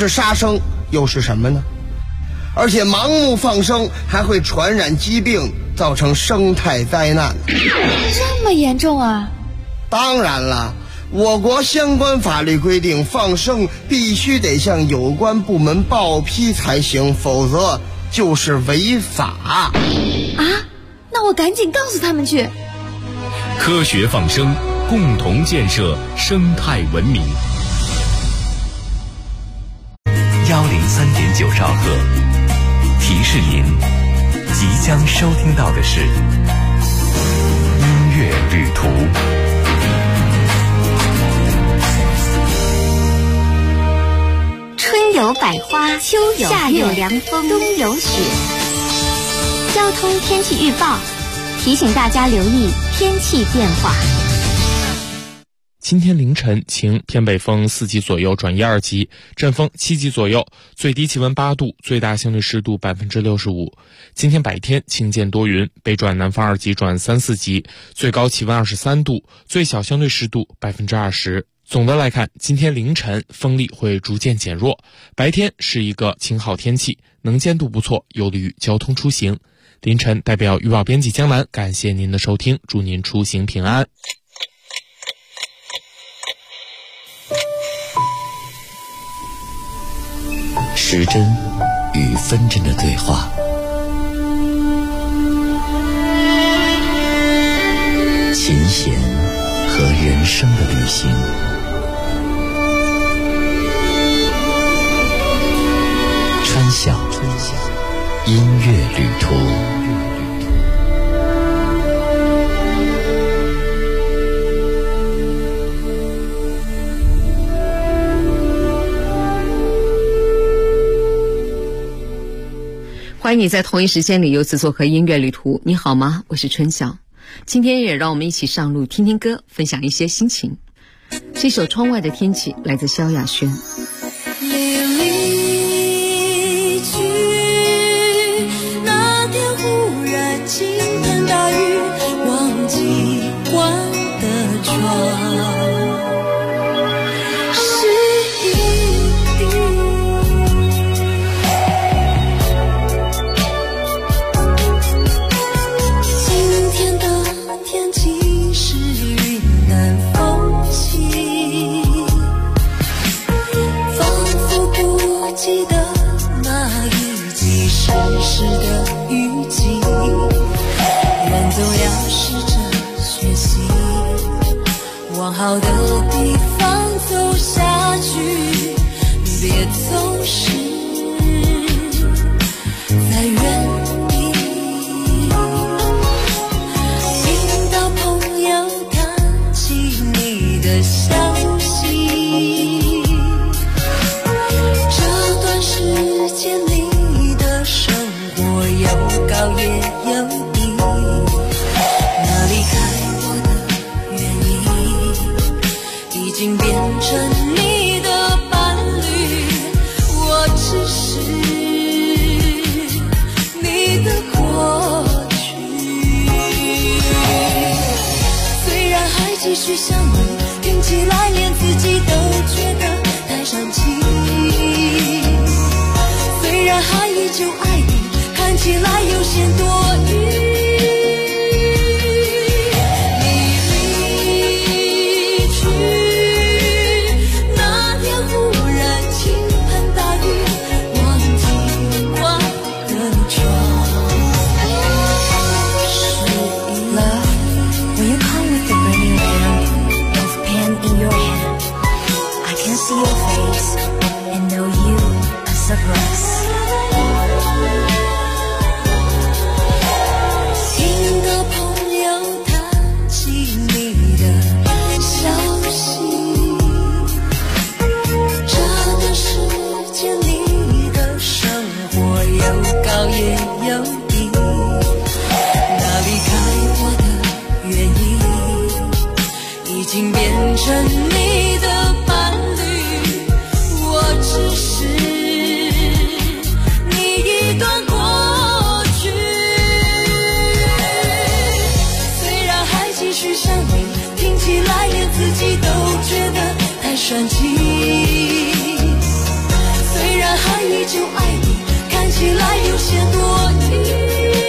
是杀生又是什么呢？而且盲目放生还会传染疾病，造成生态灾难。 这么严重啊？ 当然了，我国相关法律规定，放生必须得向有关部门报批才行，否则就是违法。 啊？那我赶紧告诉他们去。 科学放生，共同建设生态文明。103.9兆赫，提示您，即将收听到的是音乐旅途。 春有百花，秋有夏有凉风，冬有雪。交通天气预报提醒大家留意天气变化。 今天凌晨晴，偏北风4级左右转1、2级，阵风7级左右，最低气温8度，最大相对湿度65%。今天白天晴间多云，北转南风2级转3、4级，最高气温23度，最小相对湿度20%。总的来看，今天凌晨风力会逐渐减弱，白天是一个晴好天气，能见度不错，有利于交通出行。凌晨代表预报编辑江南，感谢您的收听，祝您出行平安。 时针与分针的对话，琴弦和人生的旅行，川晓音乐旅途。 欢迎你在同一时间里由此做客音乐旅途。你好吗？我是春晓。今天也让我们一起上路听听歌，分享一些心情。这首《窗外的天气》来自萧亚轩。 你离去那天，忽然倾盆大雨，忘记关的窗。湿的雨季，人总要试着学习，往好的地方走下去，别总是在原地。听到朋友谈起你的消息，这段时间里有高也有低，那离开我的原因已经变成你的伴侣，我只是你的过去。虽然还继续相遇，听起来连自己都觉得太煽情，虽然还依旧爱你，看起来有些多余。你离去那天，忽然倾盆大雨，忘记关的窗。 Love, when you come with the burning lamp of pen in your hand, I can see your face and know you as a breath. 也有底，那离开我的原因已经变成你的伴侣，我只是你一段过去。虽然还继续相遇，听起来连自己都觉得太煽情，虽依旧爱你，看起来有些多余。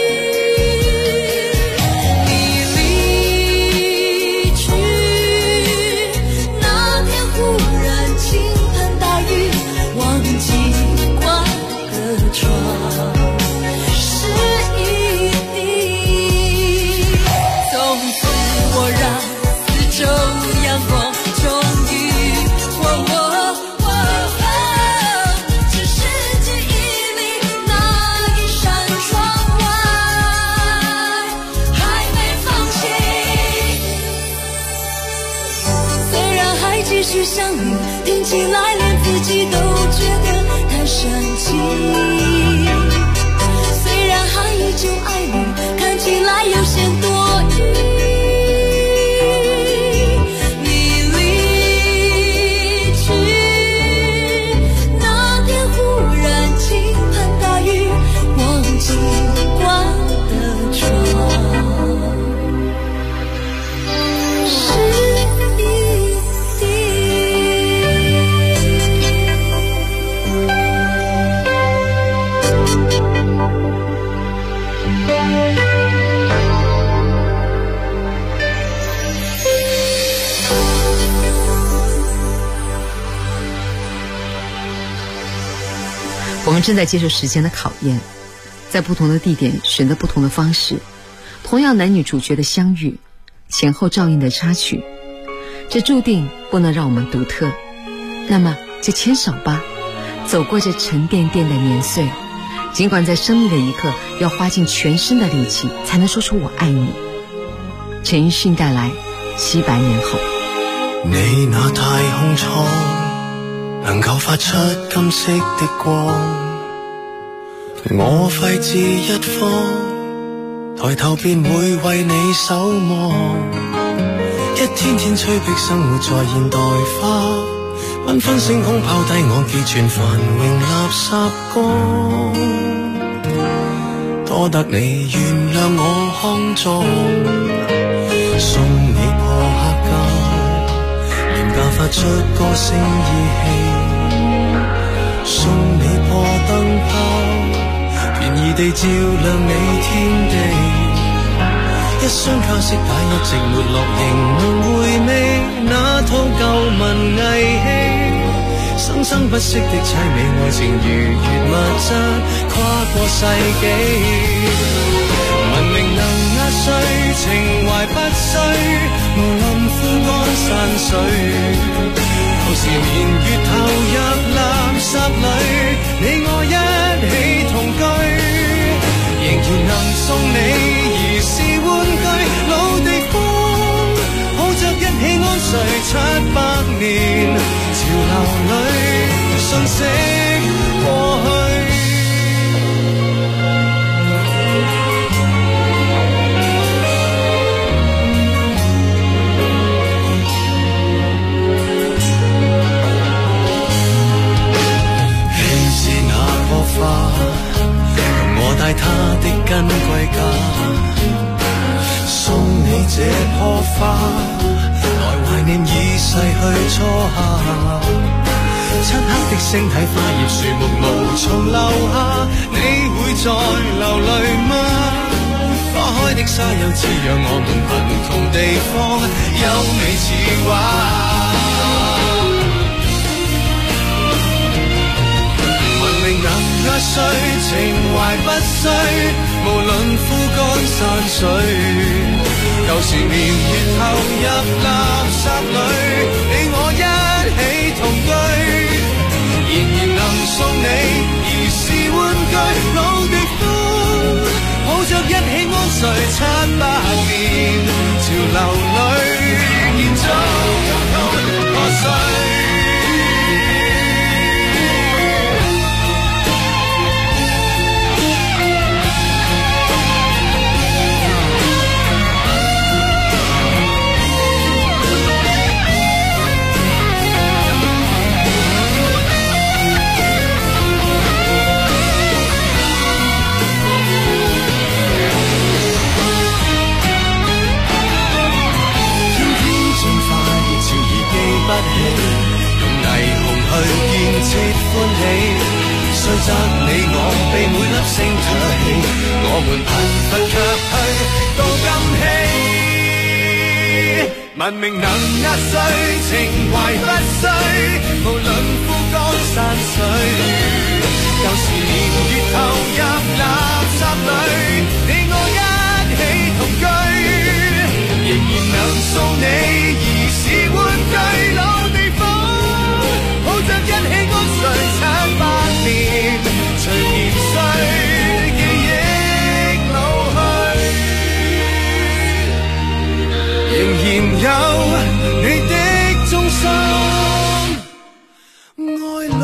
继续相遇，听起来连自己都觉得太神奇。虽然还依旧爱你，看起来有些多余。你离去那天，忽然倾盆大雨，忘记关的窗。 我们正在接受时间的考验，在不同的地点选择不同的方式，同样男女主角的相遇，前后照应的插曲，这注定不能让我们独特。那么就牵手吧，走过这沉甸甸的年岁，尽管在生命的一刻要花尽全身的力气才能说出我爱你。陈奕迅带来700年後。 你那太空艙能夠發出金色的光，我廢置一方，抬頭便會為你守望。一天天催逼生活在現代化，繽紛星空拋低我寄存繁榮垃圾缸，多得你原諒我康莊，送你破黑膠，廉價發出歌聲意氣，送你破燈泡，便宜地照亮你天地。一雙卡式帶一直沒落，仍能回味那套舊文藝戲，生生不息的凄美愛情如月物質跨過世紀，文明能壓碎，情懷不衰，無論枯乾散水，舊時年月投入垃圾裏，你我一起同居，仍然能送你兒時玩具，老地方抱着一起安睡700年，潮流裏瞬息過去。你是那棵花，容我帶它的根歸家，送你這棵花，來懷念已逝去初夏。漆黑的星體，花葉樹木無從留下，你會再流淚嗎？花開的沙丘滋養我們貧窮地方，優美似畫。能壓碎，情懷不衰，無論枯乾散水，舊時年月投入垃圾裏，你我一起同居，仍然能送你兒時玩具，老地方抱着一起安睡700年，潮流裏建築通通破碎。不起， 雖則你我被每粒星唾棄，我們貧乏卻去到今禧。文明能壓碎，情懷不衰，無論枯乾山水，舊時年月投入垃圾裏，你我一起同居，仍然能送你兒時玩具老地方，抱着一起安睡700年，隨年歲記憶老去，仍然有你的忠心愛侶。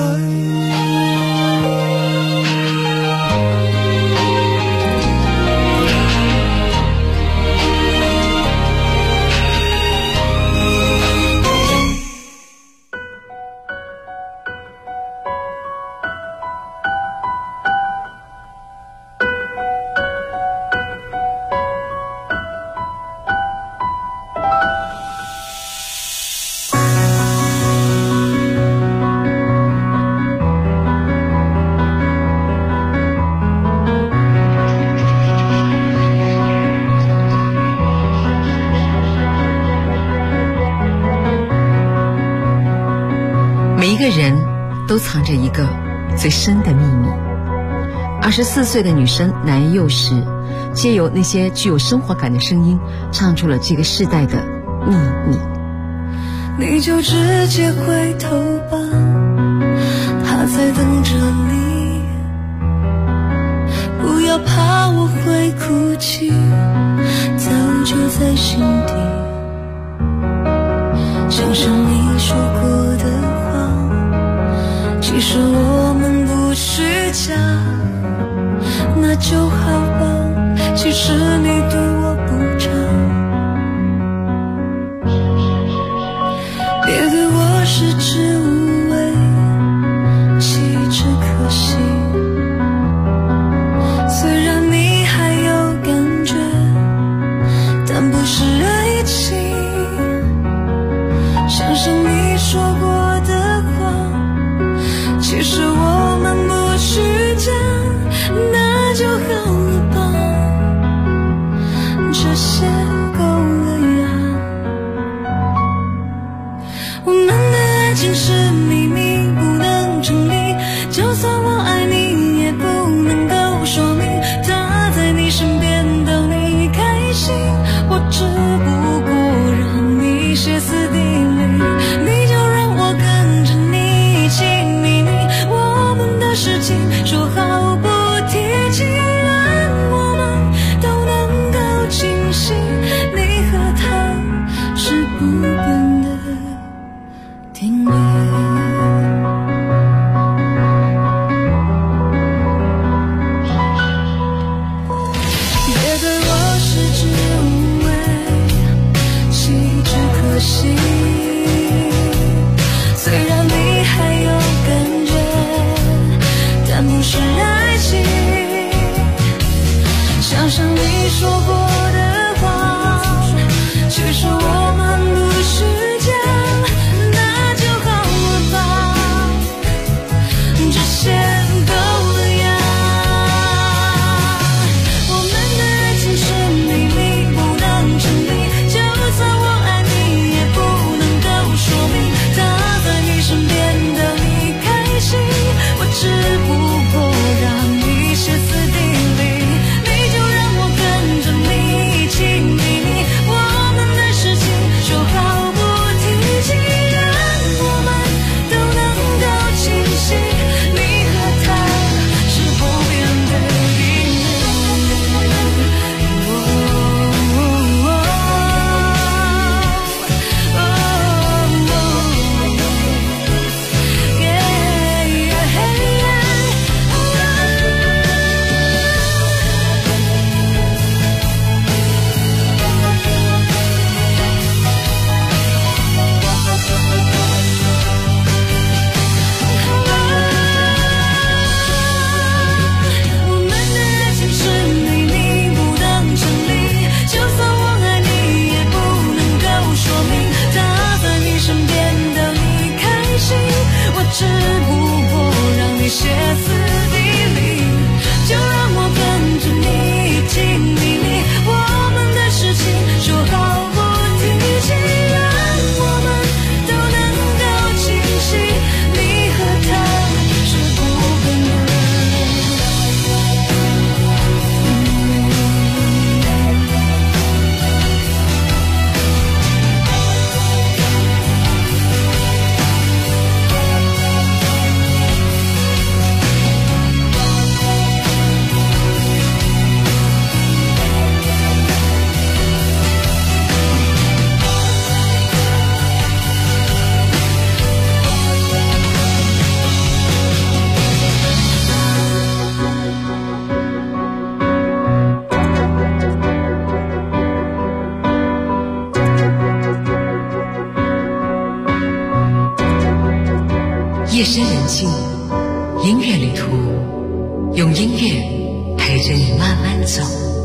都藏着一个最深的秘密。24岁的女生南佑实，借由那些具有生活感的声音，唱出了这个世代的秘密。 你就直接回头吧，他在等着你，不要怕我会哭泣，早就在心底。想想你说过的话，其实我们不虚假，那就好吧，其实你对我不差，别对我食之无味，弃之可惜。虽然你还有感觉，但不是爱情。想想你说过的话，其实我们不虚假，那就好了吧，这些够了呀。我们的爱情是秘密，不能证明，就算我爱你也不能够说明，他在你身边逗你开心，我只不过让你歇斯底里，你就让我跟着你一起秘密，我们的事情说好不提起，愿我们都能够清醒，你和他是不变的定律。别对我食之无味，弃之可惜。虽然你还有感觉，但不是爱情。想想你说过的话，其实我们不虚假，那就好了吧，这些够了呀。我们的爱情是秘密，不能证明，就算我爱你也不能够说明，他在你身边逗你开心，我只不过让你歇斯底里，你就让我跟着你夜深人静，音乐旅途，用音乐陪着你慢慢走。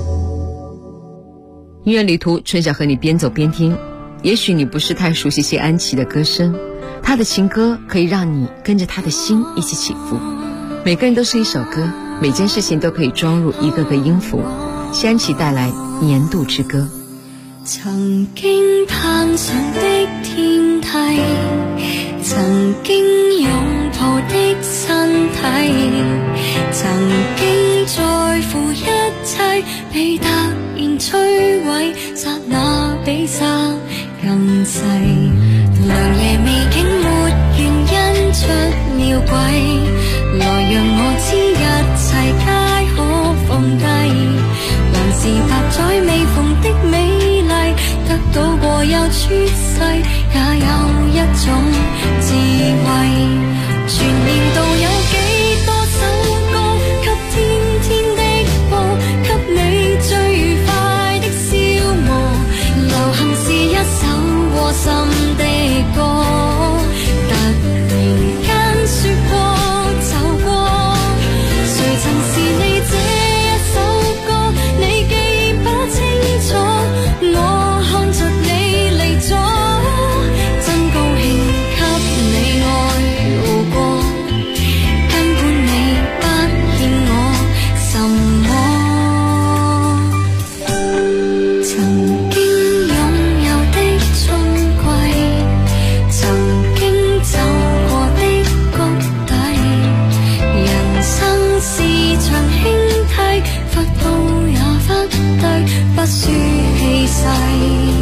音乐旅途，春晓和你边走边听。也许你不是太熟悉谢安琪的歌声，她的情歌可以让你跟着她的心一起起伏。每个人都是一首歌，每件事情都可以装入一个个音符。谢安琪带来《年度之歌》。 曾經攀上的天梯，曾經擁抱的身體，曾經在乎一切，被突然摧毀，剎那比沙更細。良夜未竟沒原因出了軌，來讓我知一切皆可放低。還是搭載未逢的美麗，得到過又出世，也有一種智慧。全年度有幾多首歌，給天天的播，給你最愉快的消磨。流行是一首窩心的歌，突然間說過走過，誰曾是你這一首歌？你記不清楚，我看着你離咗，真高興給你愛路過，根本你不欠我什麼。曾經擁有的春季，曾經走過的谷底，人生是場輕梯，忽高也忽低，不輸氣勢。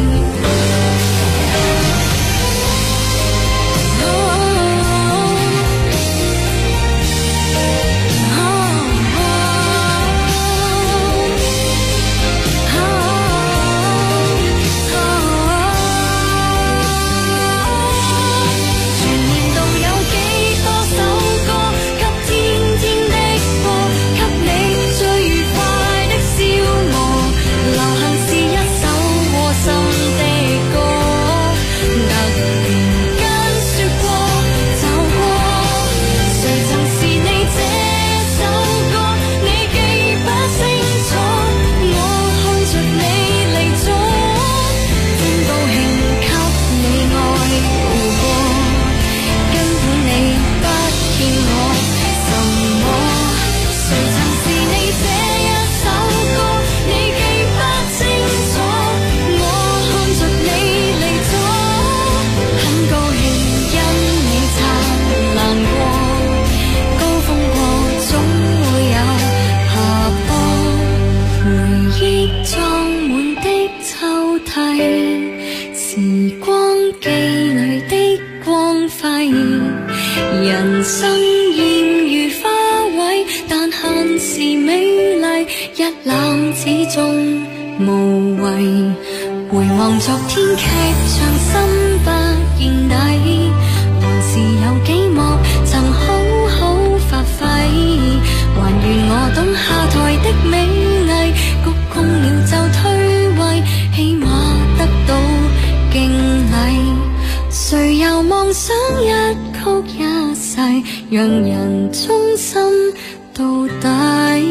人生現如花卉，但限時美麗，一覽始終無謂。回望昨天劇場心不見底，還是有幾幕曾好好發揮，還願我懂下台的美藝，鞠躬了就退位，起碼得到敬禮。誰又妄想一曲一世，讓人忠心到底。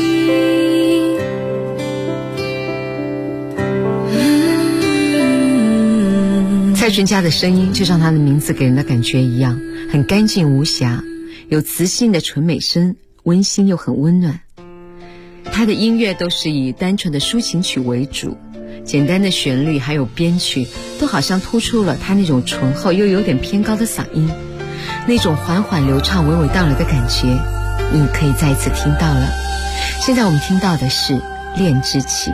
蔡淳佳的声音就像她的名字给人的感觉一样，很干净无瑕，有磁性的纯美声，温馨又很温暖。她的音乐都是以单纯的抒情曲为主，简单的旋律还有编曲都好像突出了她那种醇厚又有点偏高的嗓音，那种缓缓流畅娓娓道来的感觉你可以再一次听到了。现在我们听到的是《恋之起》。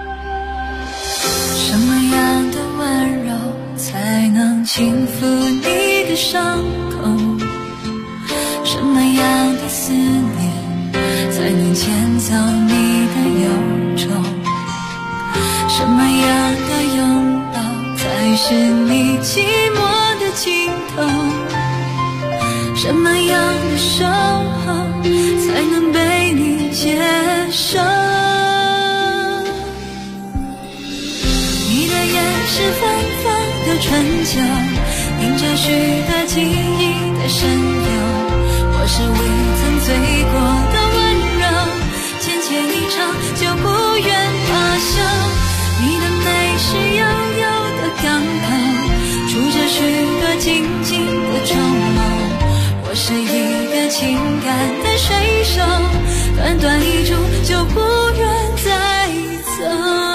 什么样的温柔才能轻抚你的伤口？什么样的思念才能牵走你的忧愁？什么样的拥抱才是你寂寞的尽头？什么样的守候才能被你接受？你的眼是芬芳的春秋，映着许多记忆的深幽。 是未曾醉过的温柔，浅浅一场就不愿罢休。你的美是悠悠的港口，住着许多静静的筹谋。我是一个情感的水手，短短一炷就不愿再走。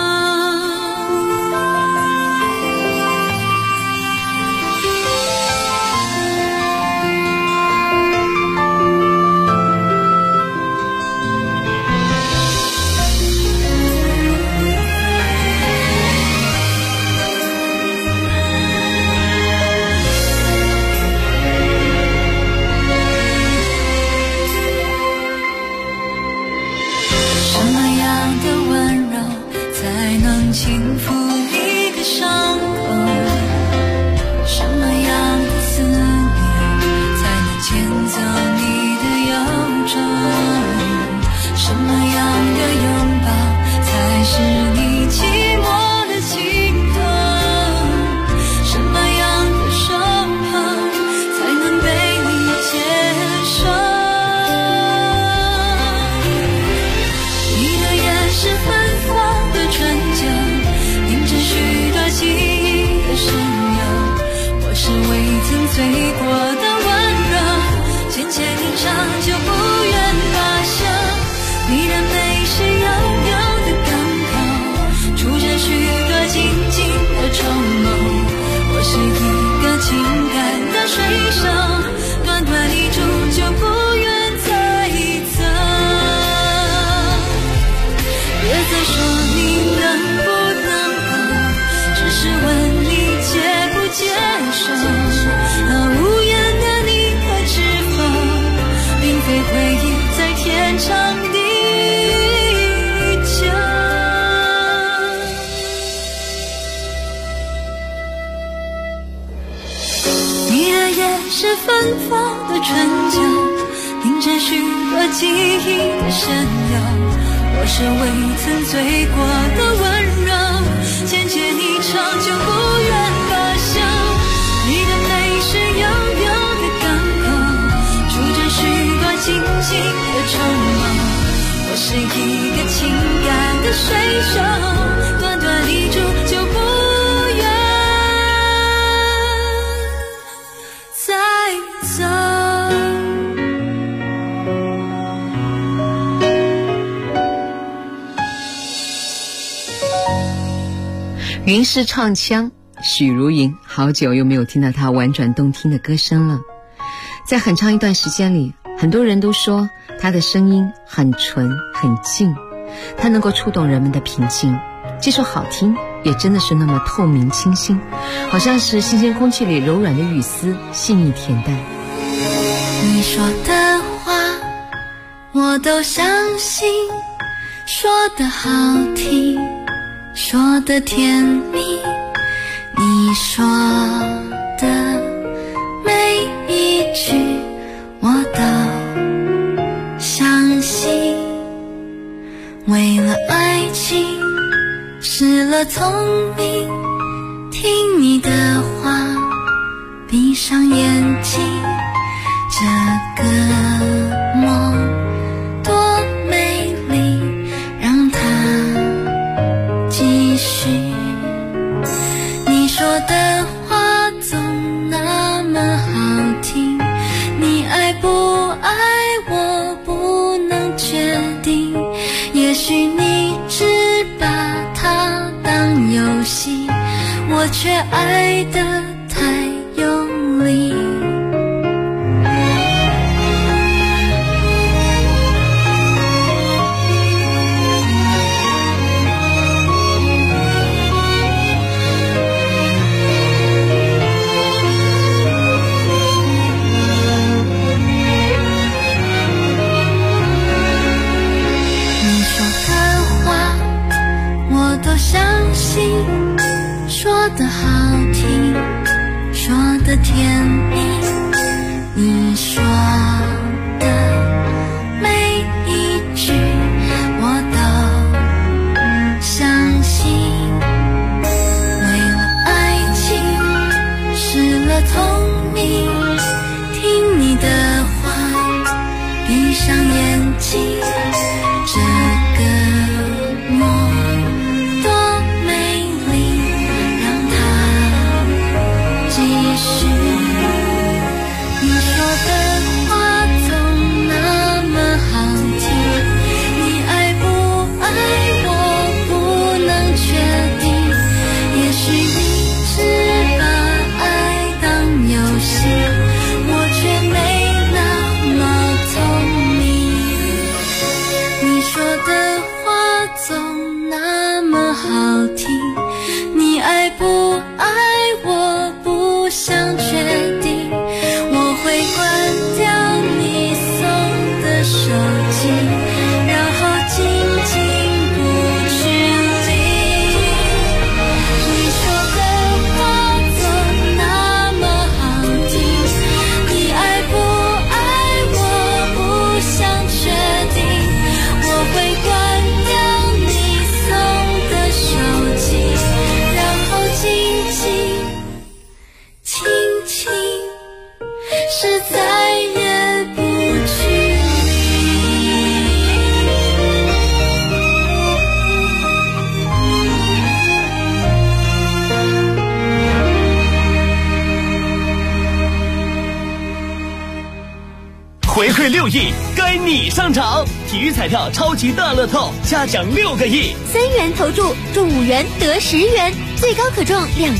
轻抚一个伤口，什么样的思念才能牵走你的忧愁？什么样的拥抱才是你寂寞的尽头？什么样的守候才能被你接受？你的眼是芬芳的春秋，许多记忆的深幽，我是未曾醉过的温柔，浅浅一场就不愿罢休。你的美是悠悠的港口，住着许多静静的筹谋。我是一个情感的水手，短短一炷就不愿再走。别再说你能不是问你接不接受，那无言的你可知否，并非回忆在天长地久。你的夜是芬芳的春秋，迎着许多记忆的深幽。我是未曾醉过的温柔，浅浅一场就不愿罢休。你的美是悠悠的港口，住着许多静静的筹谋。我是一个情感的水手，短短一炷就不愿再走。 云是唱腔，许茹芸，好久又没有听到她婉转动听的歌声了。在很长一段时间里，很多人都说她的声音很纯很静，她能够触动人们的平静。这首好听也真的是那么透明清新，好像是新鲜空气里柔软的雨丝，细腻恬淡。 你说的话我都相信，说的好听，说的甜蜜，你说的每一句我都相信。为了爱情失了聪明，听你的话闭上眼睛，这个梦多美丽，让它继续。你说的话总那么好听，你爱不爱我不能决定，也许你只把它当游戏，我却爱得太用力。相信说的好听， 回馈6亿，该你上场！体育彩票超级大乐透，加奖6个亿 ，3元投注中5元得10元，最高可中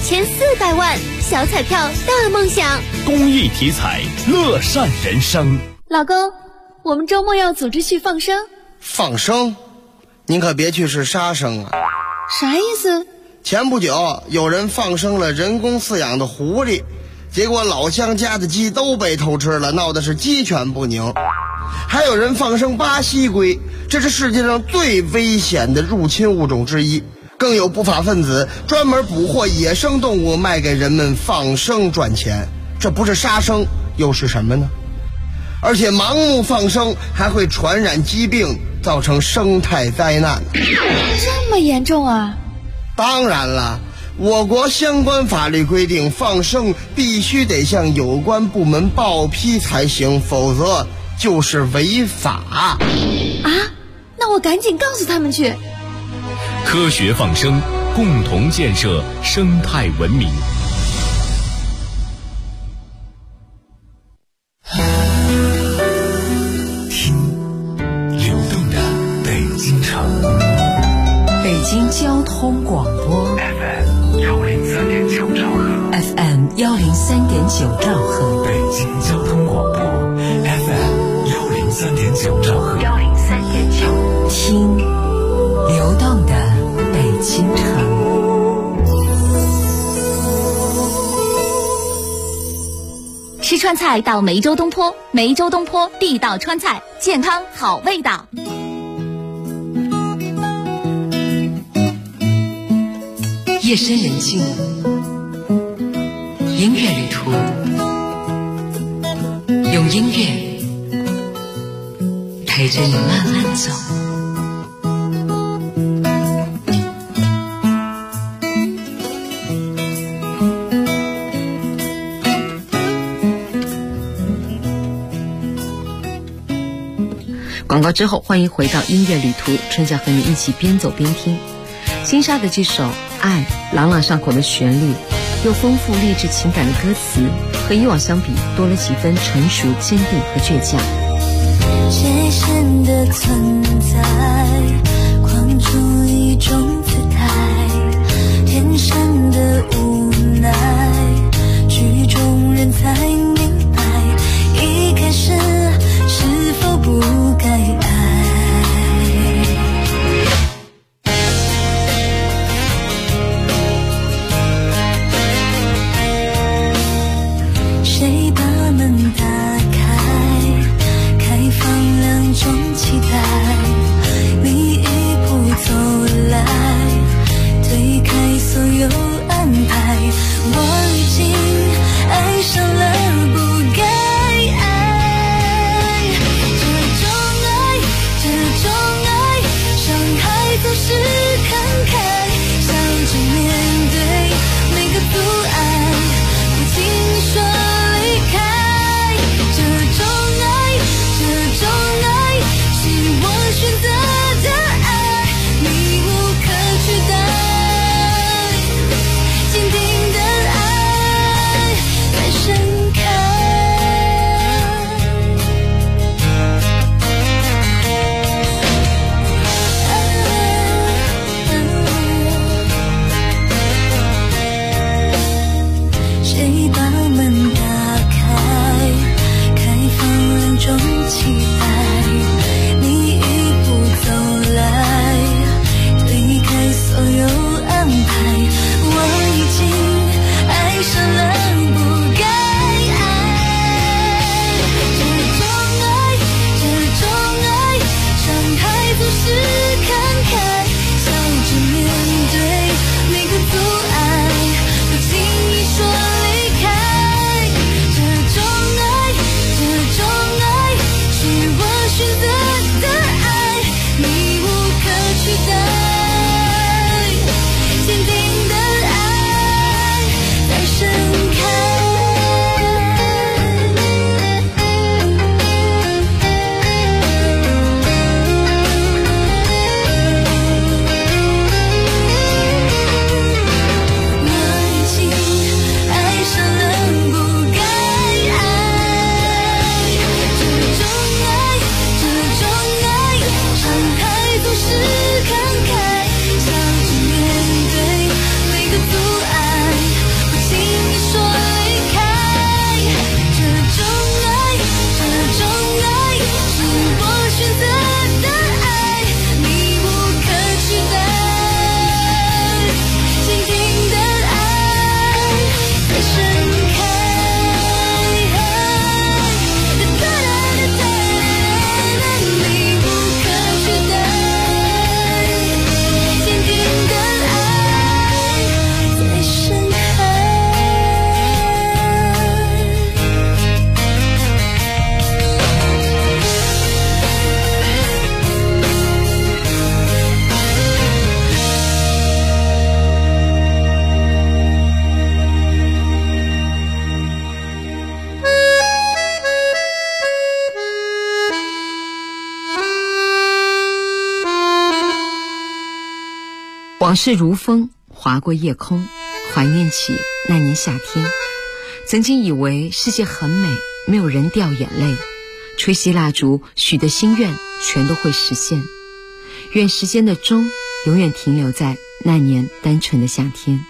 2400万，小彩票大梦想。 公益体彩，乐善人生。 老公，我们周末要组织去放生。 放生？您可别去是杀生啊！ 啥意思？ 前不久有人放生了人工饲养的狐狸，结果老乡家的鸡都被偷吃了，闹的是鸡犬不宁。还有人放生巴西龟，这是世界上最危险的入侵物种之一。更有不法分子专门捕获野生动物卖给人们放生赚钱，这不是杀生又是什么呢？而且盲目放生还会传染疾病，造成生态灾难。 这么严重啊？ 当然了，我国相关法律规定，放生必须得向有关部门报批才行，否则就是违法。 啊？那我赶紧告诉他们去。 科学放生，共同建设生态文明。听流动的北京城， 北京交通广播 FM 103.9兆赫 FM 103.9兆赫， 北京交通广播 FM 103.9兆赫 103.9，听流动的北京城。 吃川菜到梅州东坡，梅州东坡地道川菜，健康好味道。 夜深人静，音乐旅途，用音乐陪着你慢慢走。广告之后，欢迎回到音乐旅途，春夏和你一起边走边听。金莎的这首《爱》，朗朗上口的旋律，又丰富励志情感的歌词，和以往相比多了几分成熟、坚定和倔强。 界限的存在，框出一种姿态，天生的无奈，曲终人才明白，一开始是否不该爱。谁把门打开，开放两种期待，你一步走来，推开所有安排，我已经爱上了不该爱。 往事如风划过夜空，怀念起那年夏天。曾经以为世界很美，没有人掉眼泪，吹熄蜡烛许的心愿全都会实现。愿时间的钟永远停留在那年单纯的夏天。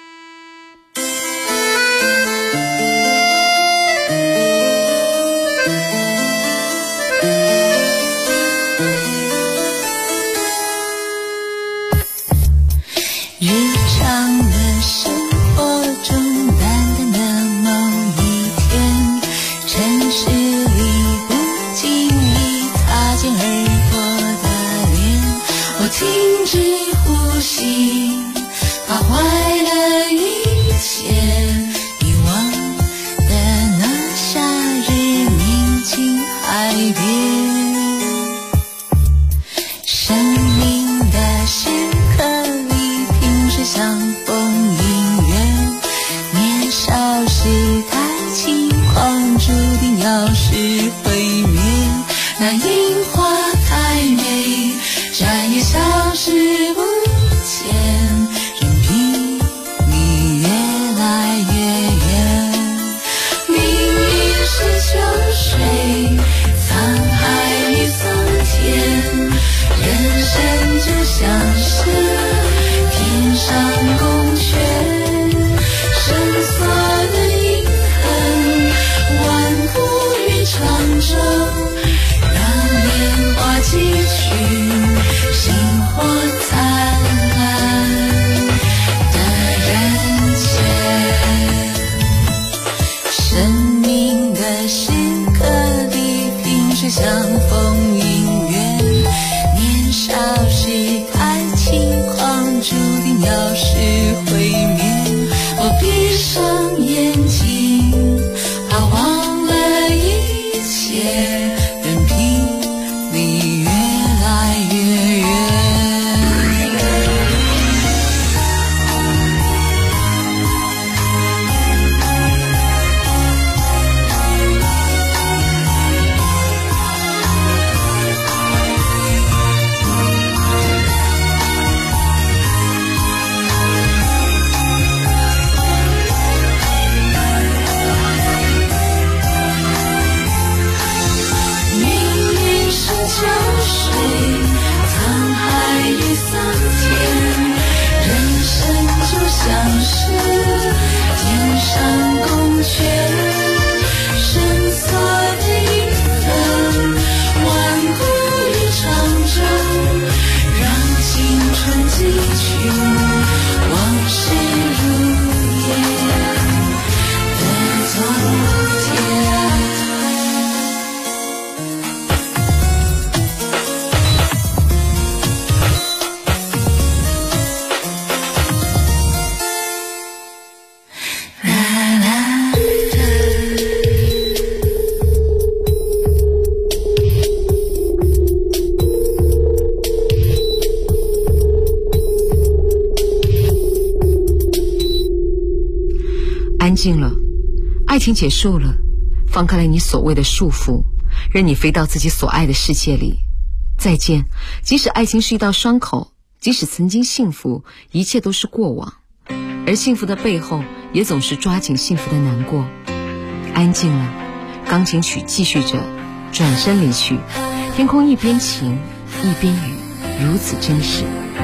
安静了，爱情结束了，放开了你所谓的束缚，任你飞到自己所爱的世界里。再见，即使爱情是一道伤口，即使曾经幸福，一切都是过往，而幸福的背后也总是抓紧幸福的难过。安静了，钢琴曲继续着，转身离去，天空一边晴一边雨，如此真实。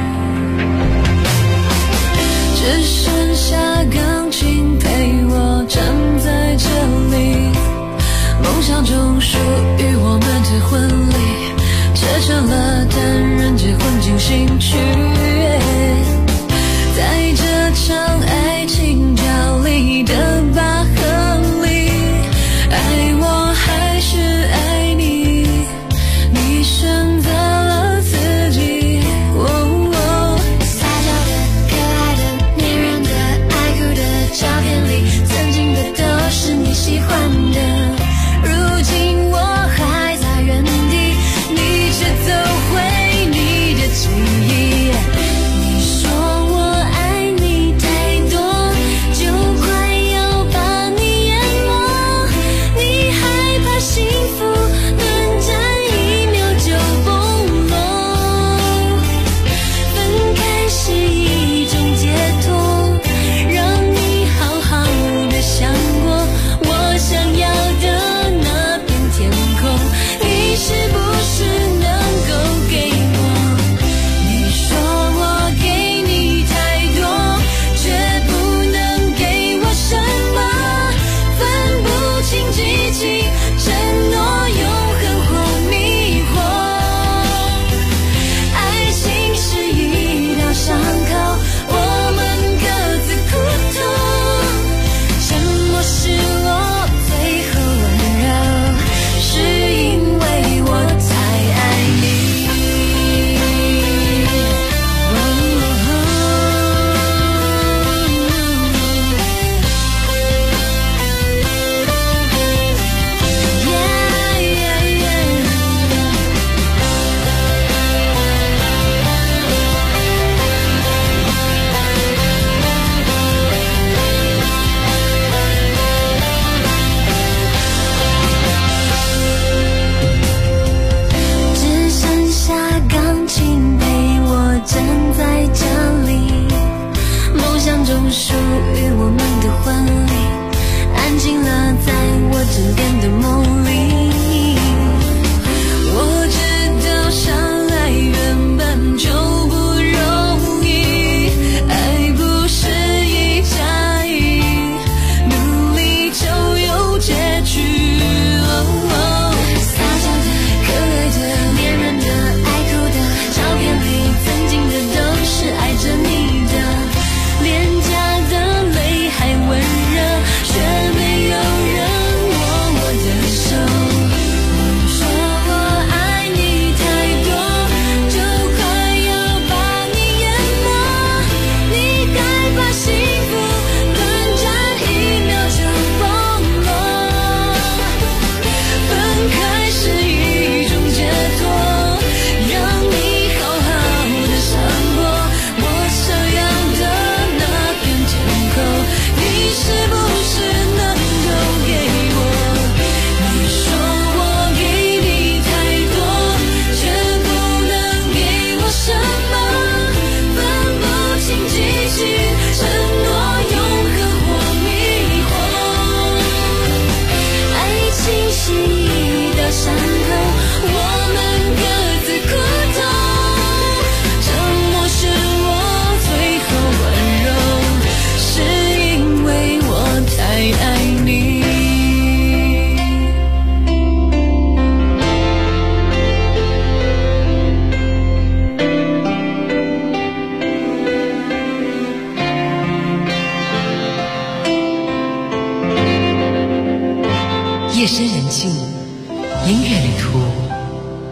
只剩下钢琴陪我站在这里，梦想中属于我们的婚礼，这成了单人结婚进行曲，在这场爱情角力的拔河里，爱我还是爱你，你选择了自己。 撒娇的、可爱的、黏人的、爱哭的照片里，曾经的都是你喜欢的，如今我还在原地，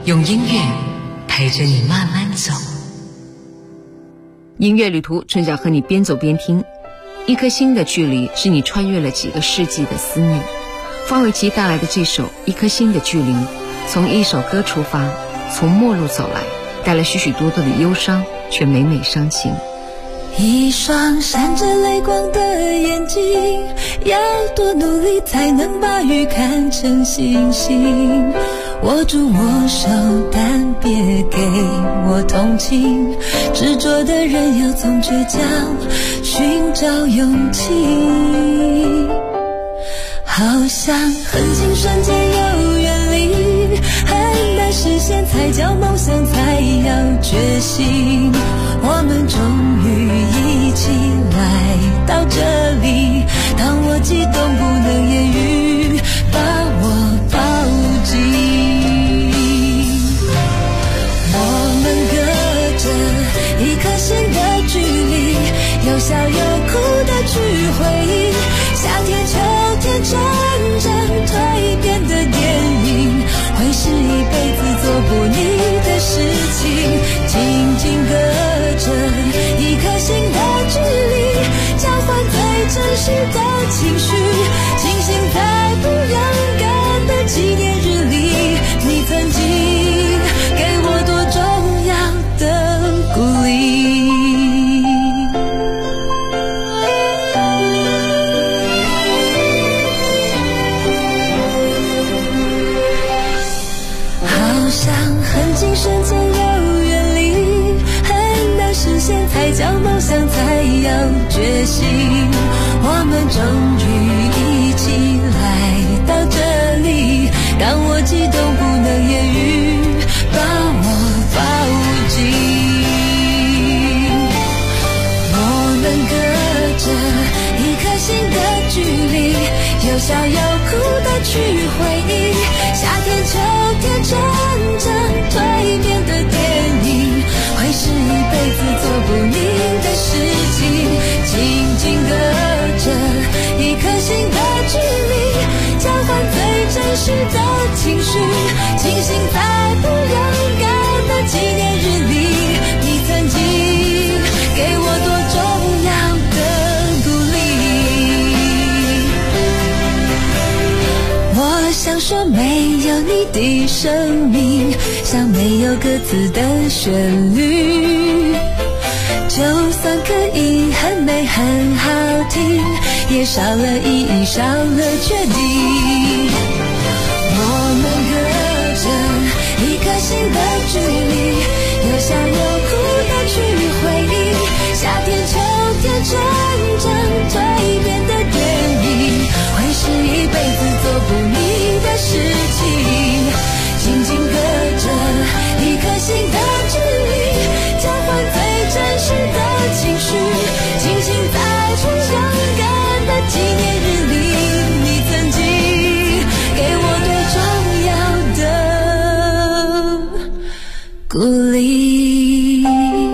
用音乐陪着你慢慢走。音乐旅途，春晓和你边走边听。一颗心的距离，是你穿越了几个世纪的思念。方玮琪带来的这首《一颗心的距离》，从一首歌出发，从末路走来，带来许许多多的忧伤，却每每伤情。 一双闪着泪光的眼睛，要多努力才能把雨看成星星。握住我手，但别给我同情。执着的人要从倔强寻找勇气。好像很近瞬间又远离，很难实现才叫梦想，才要决心。我们终于一起来到这里，当我激动不能言语，把我抱紧。我们隔着一颗心的距离，有笑有哭的去回忆，夏天秋天真正蜕变的电影，会是一辈子做不腻的事情。紧紧隔着一颗心的距离，交换最真实的情绪，庆幸在不勇敢的纪念日里，你曾经给我多重要的鼓励。好像很近瞬间又远离，很难实现才叫梦想，才要决心。我们终于一起来到这里，当我激动不能言语，把我抱紧。我们隔着一颗心的距离，有笑有哭的去回忆，夏天秋天真正蜕变的电影，会是一辈子做不腻的事情。紧紧隔着一颗心的距离，交换最真实的情绪，庆幸在不勇敢的纪念日里，你曾经给我多重要的鼓励。我想说没有你的生命，像没有歌词的旋律，就算可以很美很好听，也少了意义，少了确定。我们隔着一颗心的距离，有笑有哭的去回忆，夏天秋天真正蜕变的电影，会是一辈子做不腻的事情。紧紧隔着一颗心的距离，交换最真实的情绪，庆幸在不勇敢的纪念日里，你曾经给我多重要的鼓励。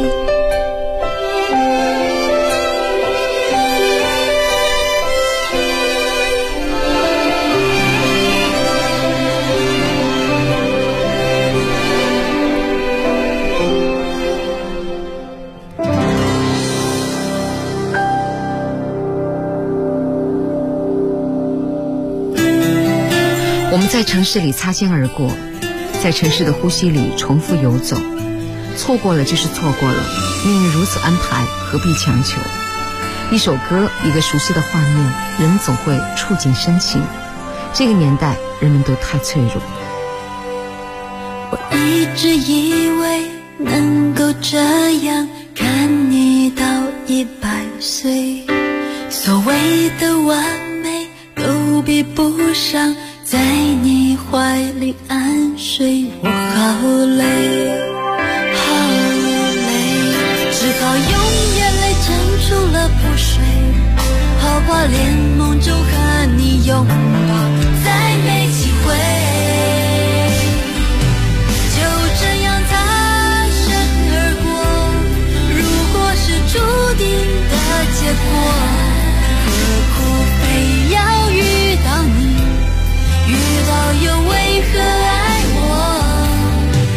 我们在城市里擦肩而过，在城市的呼吸里重复游走，错过了就是错过了，命运如此安排，何必强求？一首歌，一个熟悉的画面，人们总会触景生情。这个年代，人们都太脆弱。 我一直以为能够这样看你到100岁，所谓的完美都比不上在你怀里安睡。我好累好累，只好用眼泪蒸出了补水，好怕连梦中和你拥抱再没机会，就这样擦身而过。如果是注定的结果，何苦非要遇到你，遇到又为何爱我？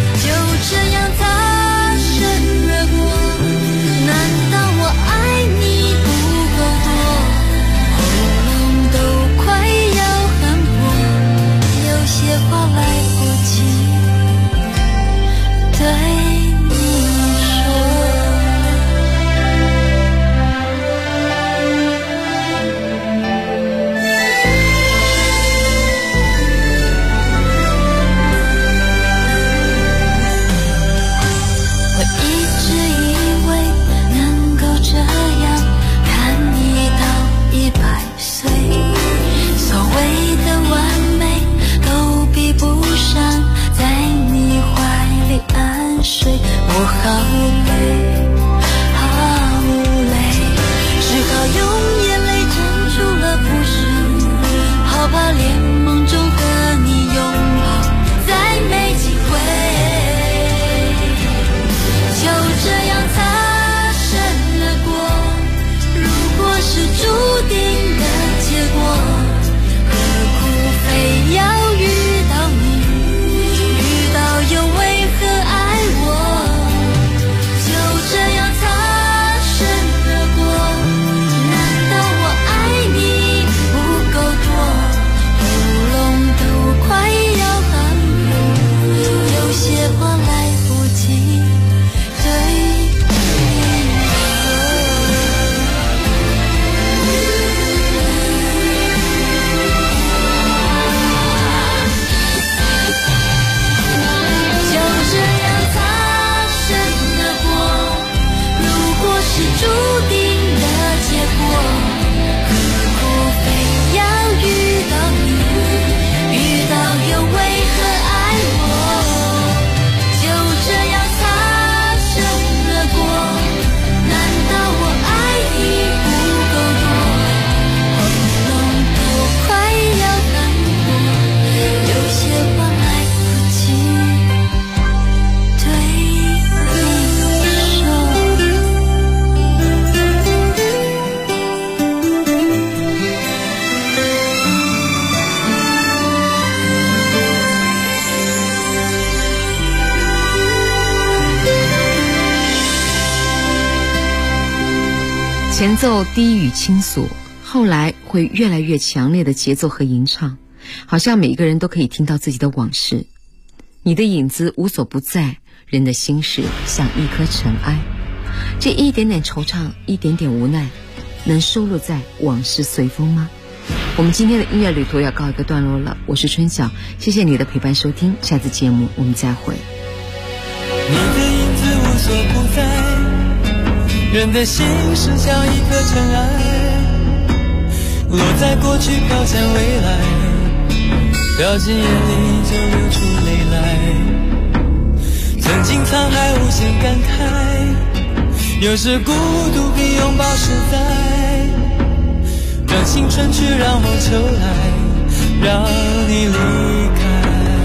前奏低语倾诉，后来会越来越强烈的节奏和吟唱，好像每个人都可以听到自己的往事。你的影子无所不在，人的心事像一颗尘埃，这一点点惆怅，一点点无奈，能收录在往事随风吗？我们今天的音乐旅途要告一个段落了，我是春晓，谢谢你的陪伴收听，下次节目我们再会。 你的影子无所不在，人的心事像一颗尘埃，落在过去飘向未来，掉进眼里就流出泪来。曾经沧海无限感慨，有时孤独比拥抱实在，让青春去，让梦秋来，让你离开。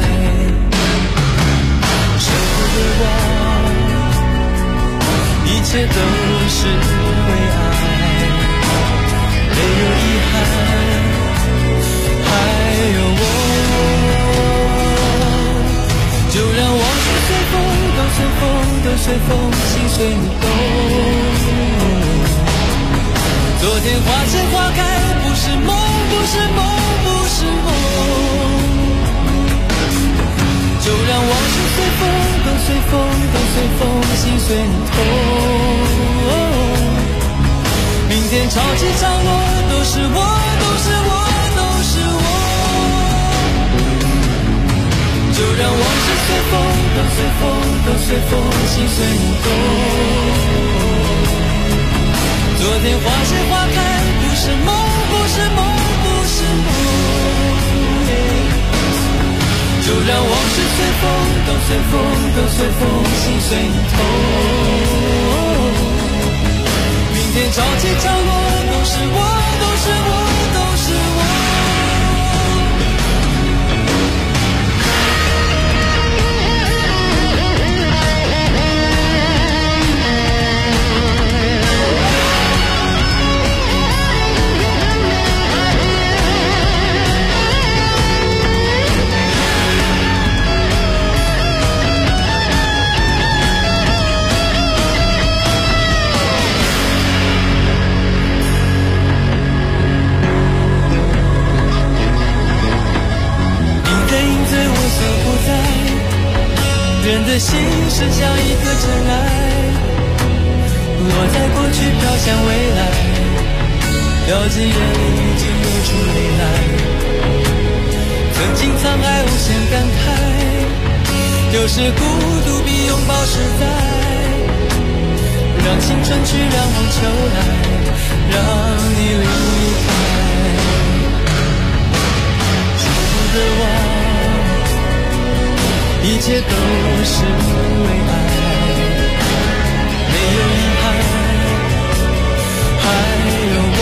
舍不得忘，一切都是为爱，没有遗憾，还有我。就让往事随风，都随风，都随风，心随你动。昨天花谢花开，不是梦，不是梦，不是梦。就让往事随风，都随风，都随风，心随你痛。明天潮起潮落，都是我，都是我，都是我。就让往事随风，都随风，都随风，心随你动。昨天花谢花开，不是梦，不是梦，不是梦。就让往事随风，都随风，都随风，心随你痛。明天潮起潮落，都是我，都是我，都是我。人的心是像一颗尘埃，落在过去飘向未来，掉进眼里竟流出泪来。曾经沧海无限感慨，有时孤独比拥抱实在，让青春去，让梦秋来，让你离开。舍不得忘，一切都是为爱，没有遗憾，还有我。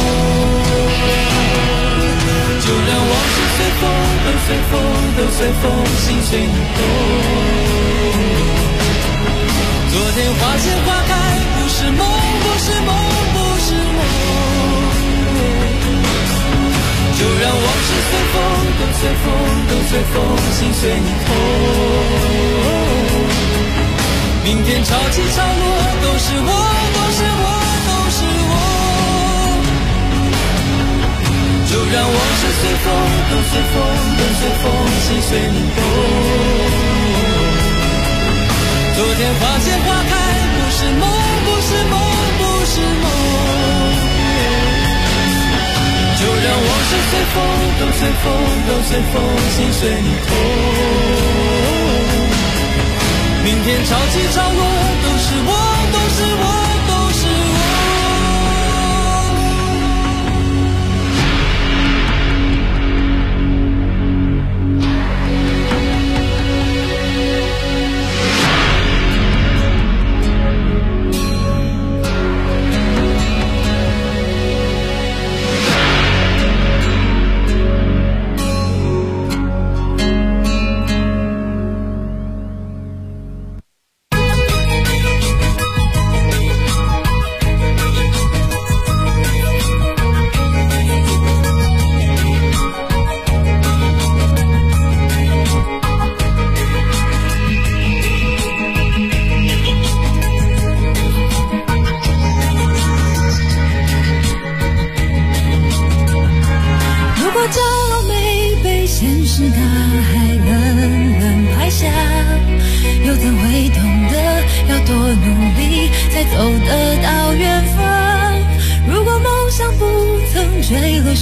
就让往事随风，都随风，都随风，心随你动。昨天花谢花开，不是梦，不是梦，不是梦。就让往事随风，都随风，都随风，心随你痛。明天潮起潮落，都是我，都是我，都是我。就让往事随风，都随风，都随风，心随你动。昨天花谢花开，不是梦，不是梦，不是梦。就让往事随风，都随风，都随风，心随你痛。明天潮起潮落，都是我，都是我，都是我。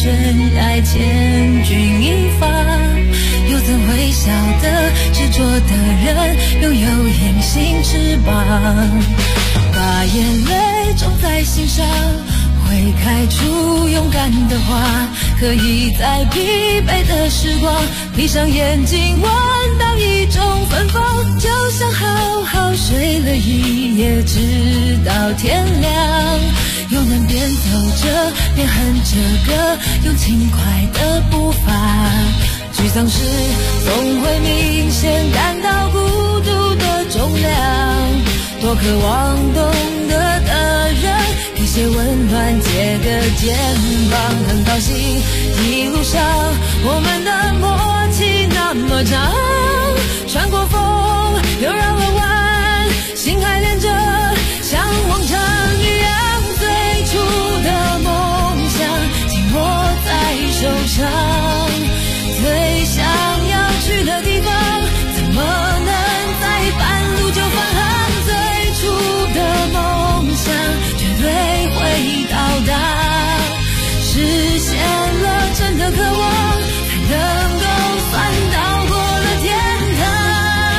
悬崖千钧一发，又怎会晓得执着的人拥有隐形翅膀？把眼泪种在心上，会开出勇敢的花，可以在疲惫的时光闭上眼睛闻到一种芬芳，就像好好睡了一夜直到天亮，又能边走着边哼着歌，用轻快的步伐，沮丧时总会明显感到孤独的重量，多渴望懂得的人给些温暖，借个肩膀，很高兴一路上我们的默契那么长，穿过风又绕了弯，心还连着像往常一样，最初的梦想紧握在手上，最想要去的地方怎么能在半路就返航，最初的梦想绝对会到达，实现了真的渴望，才能够算到过了天堂。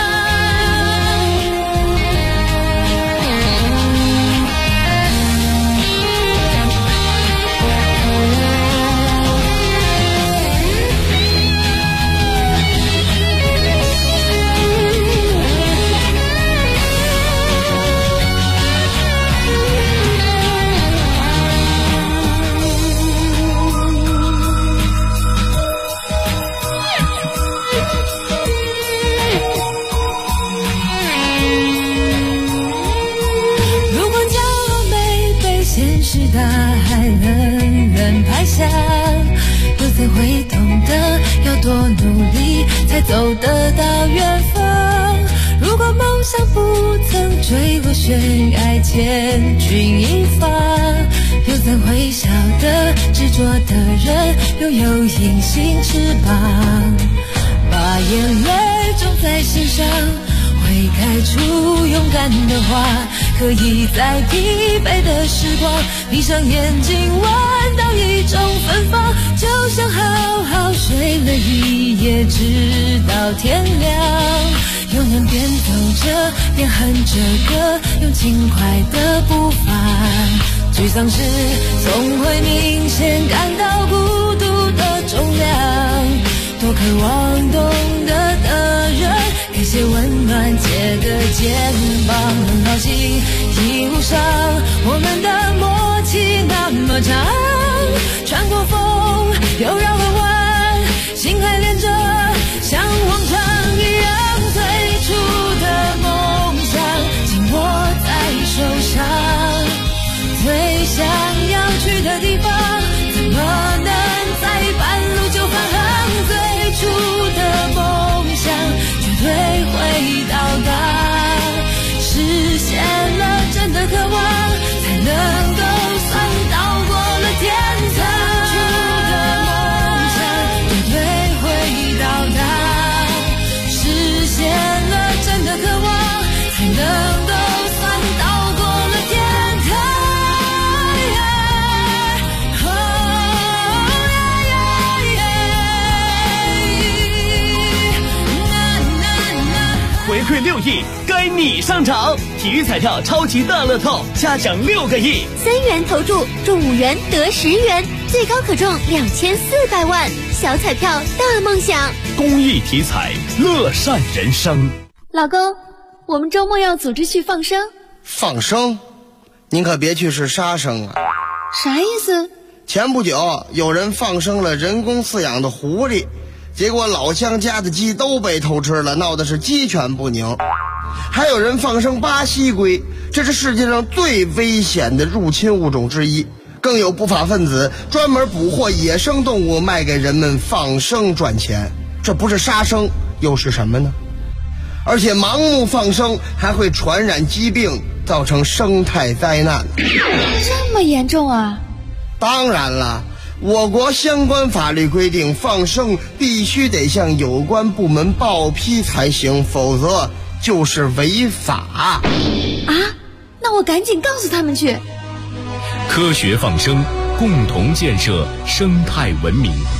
大海冷冷拍下，又怎会懂得要多努力才走得到远方？如果梦想不曾坠落悬崖千钧一发，又怎会晓得执着的人拥有隐形翅膀？把眼泪种在心上，会开出勇敢的花，可以在疲惫的时光闭上眼睛闻到一种芬芳，就像好好睡了一夜直到天亮，又能边走着边哼着歌，用轻快的步伐，沮丧时总会明显感到孤独的重量，多渴望懂得的人给些温暖，借个肩膀，很高兴一路上我们的默契那么长，穿过风又绕了弯，心还连着像往常一样，最初的梦想紧握在手上，最想要去的地方怎么能在半路就返航，最初的梦想绝对会到达，实现了真的渴望，才能够算到过了天堂，最初的梦想绝对会到达，实现了真的渴望，才能够算到过了天堂。 回馈6亿，该你上场！体育彩票超级大乐透，下奖6个亿 ，3元投注中5元得10元，最高可中2400万，小彩票大梦想。 公益体彩，乐善人生。 老公，我们周末要组织去放生。 放生？您可别去是杀生啊！ 啥意思？ 前不久有人放生了人工饲养的狐狸，结果老乡家的鸡都被偷吃了，闹的是鸡犬不宁。还有人放生巴西龟，这是世界上最危险的入侵物种之一。更有不法分子专门捕获野生动物卖给人们放生赚钱，这不是杀生又是什么呢？而且盲目放生还会传染疾病，造成生态灾难。 这么严重啊？ 当然了，我国相关法律规定，放生必须得向有关部门报批才行，否则就是违法。 啊，那我赶紧告诉他们去。 科学放生， 共同建设生态文明。